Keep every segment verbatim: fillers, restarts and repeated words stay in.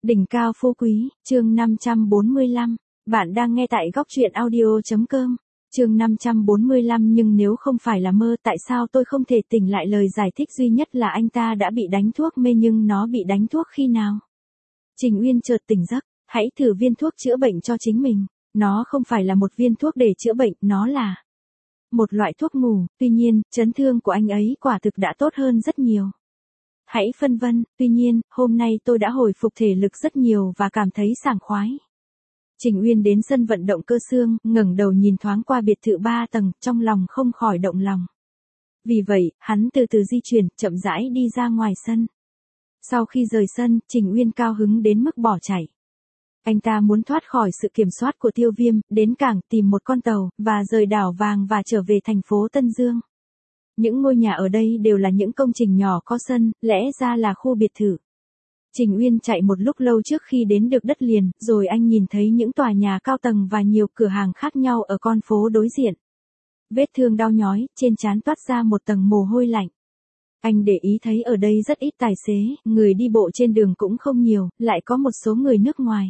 Đỉnh cao phú quý, chương năm trăm bốn mươi lăm. Bạn đang nghe tại góc truyện audio.com. Chương năm trăm bốn mươi lăm. Nhưng nếu không phải là mơ, tại sao tôi không thể tỉnh lại? Lời giải thích duy nhất là anh ta đã bị đánh thuốc mê, nhưng nó bị đánh thuốc khi nào? Trình Uyên chợt tỉnh giấc, hãy thử viên thuốc chữa bệnh cho chính mình. Nó không phải là một viên thuốc để chữa bệnh, nó là một loại thuốc ngủ. Tuy nhiên, chấn thương của anh ấy quả thực đã tốt hơn rất nhiều. Hãy phân vân, tuy nhiên, hôm nay tôi đã hồi phục thể lực rất nhiều và cảm thấy sảng khoái. Trình Uyên đến sân vận động Cơ Xương, ngẩng đầu nhìn thoáng qua biệt thự ba tầng, trong lòng không khỏi động lòng. Vì vậy, hắn từ từ di chuyển, chậm rãi đi ra ngoài sân. Sau khi rời sân, Trình Uyên cao hứng đến mức bỏ chạy. Anh ta muốn thoát khỏi sự kiểm soát của Tiêu Viêm, đến cảng tìm một con tàu, và rời đảo vàng và trở về thành phố Tân Dương. Những ngôi nhà ở đây đều là những công trình nhỏ có sân, lẽ ra là khu biệt thự. Trình Uyên chạy một lúc lâu trước khi đến được đất liền, rồi anh nhìn thấy những tòa nhà cao tầng và nhiều cửa hàng khác nhau ở con phố đối diện. Vết thương đau nhói, trên trán toát ra một tầng mồ hôi lạnh. Anh để ý thấy ở đây rất ít tài xế, người đi bộ trên đường cũng không nhiều, lại có một số người nước ngoài.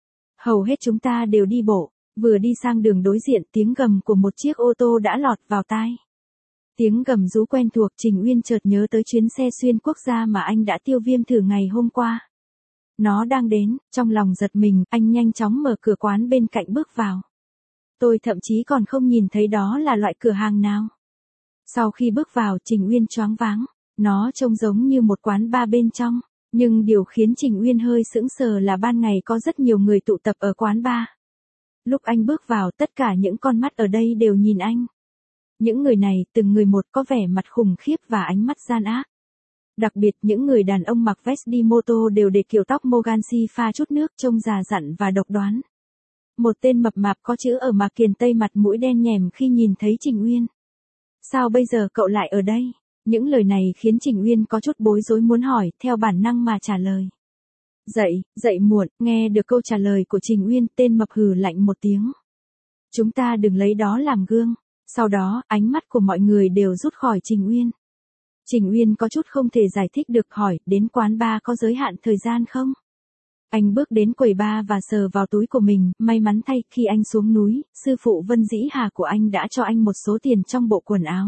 Hầu hết chúng ta đều đi bộ. Vừa đi sang đường đối diện, tiếng gầm của một chiếc ô tô đã lọt vào tai. Tiếng gầm rú quen thuộc, Trình Uyên chợt nhớ tới chuyến xe xuyên quốc gia mà anh đã Tiêu Viêm thử ngày hôm qua. Nó đang đến, trong lòng giật mình, anh nhanh chóng mở cửa quán bên cạnh bước vào. Tôi thậm chí còn không nhìn thấy đó là loại cửa hàng nào. Sau khi bước vào, Trình Uyên choáng váng, nó trông giống như một quán bar bên trong, nhưng điều khiến Trình Uyên hơi sững sờ là ban ngày có rất nhiều người tụ tập ở quán bar. Lúc anh bước vào, tất cả những con mắt ở đây đều nhìn anh. Những người này, từng người một có vẻ mặt khủng khiếp và ánh mắt gian ác. Đặc biệt, những người đàn ông mặc vest đi mô tô đều để kiểu tóc Mogansi pha chút nước, trông già dặn và độc đoán. Một tên mập mạp có chữ ở mạc kiền tây mặt mũi đen nhèm khi nhìn thấy Trình Uyên. Sao bây giờ cậu lại ở đây? Những lời này khiến Trình Uyên có chút bối rối, muốn hỏi, theo bản năng mà trả lời. Dậy, dậy muộn. Nghe được câu trả lời của Trình Uyên, tên mập hừ lạnh một tiếng. Chúng ta đừng lấy đó làm gương. Sau đó, ánh mắt của mọi người đều rút khỏi Trình Uyên. Trình Uyên có chút không thể giải thích được, hỏi, đến quán bar có giới hạn thời gian không? Anh bước đến quầy bar và sờ vào túi của mình, may mắn thay, khi anh xuống núi, sư phụ Vân Dĩ Hà của anh đã cho anh một số tiền trong bộ quần áo.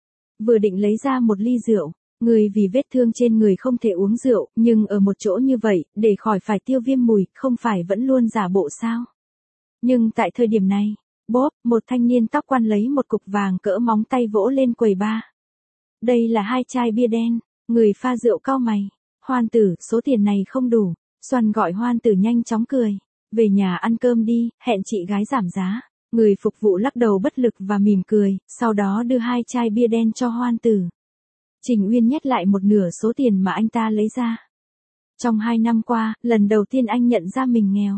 Vừa định lấy ra một ly rượu, người vì vết thương trên người không thể uống rượu, nhưng ở một chỗ như vậy, để khỏi phải Tiêu Viêm mùi, không phải vẫn luôn giả bộ sao? Nhưng tại thời điểm này, bốp, một thanh niên tóc quăn lấy một cục vàng cỡ móng tay vỗ lên quầy bar. Đây là hai chai bia đen. Người pha rượu cau mày. Hoan tử, số tiền này không đủ. Xoăn gọi Hoan tử nhanh chóng cười. Về nhà ăn cơm đi, hẹn chị gái giảm giá. Người phục vụ lắc đầu bất lực và mỉm cười, sau đó đưa hai chai bia đen cho Hoan tử. Trình Uyên nhét lại một nửa số tiền mà anh ta lấy ra. Trong hai năm qua, lần đầu tiên anh nhận ra mình nghèo.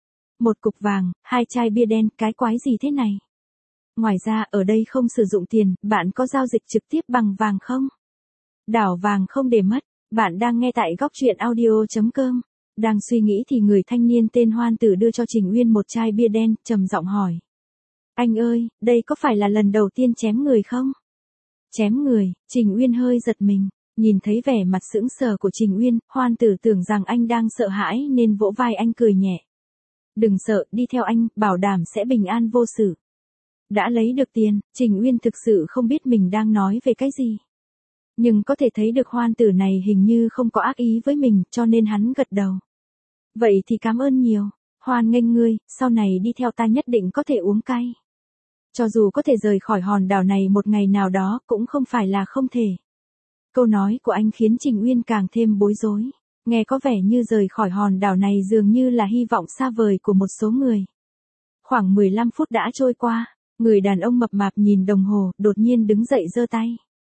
Một cục vàng, hai chai bia đen, cái quái gì thế này? Ngoài ra, ở đây không sử dụng tiền, bạn có giao dịch trực tiếp bằng vàng không? Đảo vàng không để mất. Bạn đang nghe tại góc truyện audio.com. Đang suy nghĩ thì người thanh niên tên Hoan tử đưa cho Trình Uyên một chai bia đen, trầm giọng hỏi. Anh ơi, đây có phải là lần đầu tiên chém người không? Chém người? Trình Uyên hơi giật mình. Nhìn thấy vẻ mặt sững sờ của Trình Uyên, Hoan tử tưởng rằng anh đang sợ hãi nên vỗ vai anh cười nhẹ. Đừng sợ, đi theo anh, bảo đảm sẽ bình an vô sự. Đã lấy được tiền, Trình Uyên thực sự không biết mình đang nói về cái gì. Nhưng có thể thấy được Hoan tử này hình như không có ác ý với mình, cho nên hắn gật đầu. Vậy thì cảm ơn nhiều. Hoan nghênh ngươi, sau này đi theo ta nhất định có thể uống cay. Cho dù có thể rời khỏi hòn đảo này một ngày nào đó, cũng không phải là không thể. Câu nói của anh khiến Trình Uyên càng thêm bối rối. Nghe có vẻ như rời khỏi hòn đảo này dường như là hy vọng xa vời của một số người. Khoảng mười lăm phút đã trôi qua, người đàn ông mập mạp nhìn đồng hồ, đột nhiên đứng dậy giơ tay.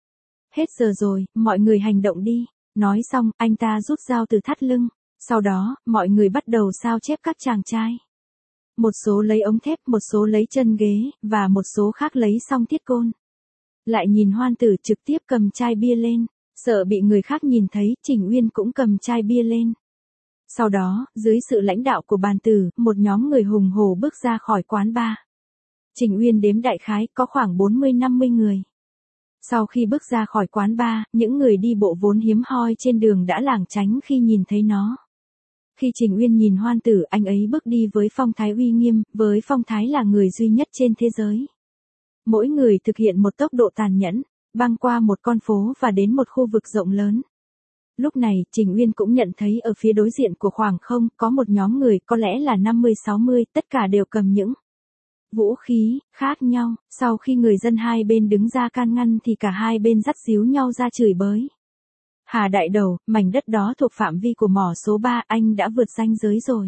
Hết giờ rồi, mọi người hành động đi. Nói xong, anh ta rút dao từ thắt lưng. Sau đó, mọi người bắt đầu sao chép các chàng trai. Một số lấy ống thép, một số lấy chân ghế, và một số khác lấy song thiết côn. Lại nhìn Hoan tử trực tiếp cầm chai bia lên. Sợ bị người khác nhìn thấy, Trình Uyên cũng cầm chai bia lên. Sau đó, dưới sự lãnh đạo của bàn tử, một nhóm người hùng hổ bước ra khỏi quán bar. Trình Uyên đếm đại khái có khoảng bốn mươi năm mươi người. Sau khi bước ra khỏi quán bar, những người đi bộ vốn hiếm hoi trên đường đã lảng tránh khi nhìn thấy nó. Khi Trình Uyên nhìn Hoan Tử, anh ấy bước đi với phong thái uy nghiêm, với phong thái là người duy nhất trên thế giới. Mỗi người thực hiện một tốc độ tàn nhẫn, băng qua một con phố và đến một khu vực rộng lớn. Lúc này, Trình Uyên cũng nhận thấy ở phía đối diện của khoảng không, có một nhóm người, có lẽ là năm mươi sáu mươi, tất cả đều cầm những vũ khí khác nhau. Sau khi người dân hai bên đứng ra can ngăn thì cả hai bên dắt díu nhau ra chửi bới. Hà đại đầu, mảnh đất đó thuộc phạm vi của mỏ số ba, anh đã vượt ranh giới rồi.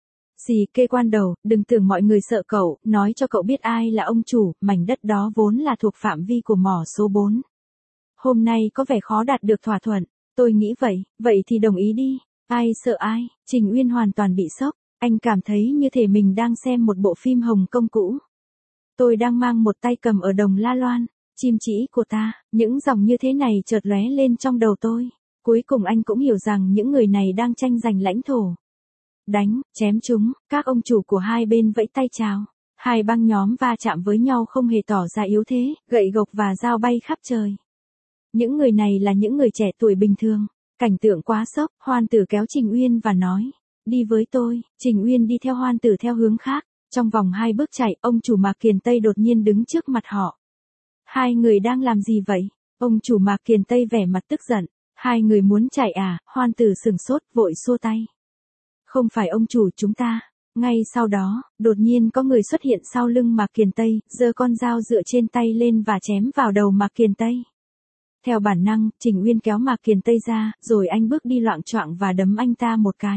Dì kê quan đầu, đừng tưởng mọi người sợ cậu, nói cho cậu biết ai là ông chủ, mảnh đất đó vốn là thuộc phạm vi của mỏ số bốn. Hôm nay có vẻ khó đạt được thỏa thuận, tôi nghĩ vậy, vậy thì đồng ý đi, ai sợ ai. Trình Uyên hoàn toàn bị sốc, anh cảm thấy như thể mình đang xem một bộ phim Hồng Kông cũ. Tôi đang mang một tay cầm ở đồng La Loan, chim chỉ của ta, những dòng như thế này chợt lóe lên trong đầu tôi. Cuối cùng anh cũng hiểu rằng những người này đang tranh giành lãnh thổ. Đánh, chém chúng, các ông chủ của hai bên vẫy tay chào. Hai băng nhóm va chạm với nhau không hề tỏ ra yếu thế, gậy gộc và dao bay khắp trời. Những người này là những người trẻ tuổi bình thường. Cảnh tượng quá sốc, Hoan Tử kéo Trình Uyên và nói, đi với tôi. Trình Uyên đi theo Hoan Tử theo hướng khác. Trong vòng hai bước chạy, ông chủ Mạc Kiền Tây đột nhiên đứng trước mặt họ. Hai người đang làm gì vậy? Ông chủ Mạc Kiền Tây vẻ mặt tức giận. Hai người muốn chạy à? Hoan Tử sửng sốt, vội xua tay. Không phải ông chủ chúng ta. Ngay sau đó, đột nhiên có người xuất hiện sau lưng Mạc Kiền Tây, giơ con dao dựa trên tay lên và chém vào đầu Mạc Kiền Tây. Theo bản năng, Trình Uyên kéo Mạc Kiền Tây ra, rồi anh bước đi loạng choạng và đấm anh ta một cái.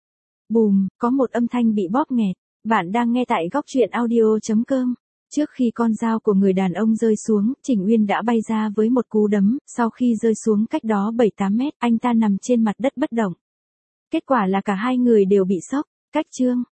Bùm, có một âm thanh bị bóp nghẹt. Bạn đang nghe tại góc truyện audio chấm com. Trước khi con dao của người đàn ông rơi xuống, Trình Uyên đã bay ra với một cú đấm, sau khi rơi xuống cách đó bảy tám mét, anh ta nằm trên mặt đất bất động. Kết quả là cả hai người đều bị sốc. Cách chương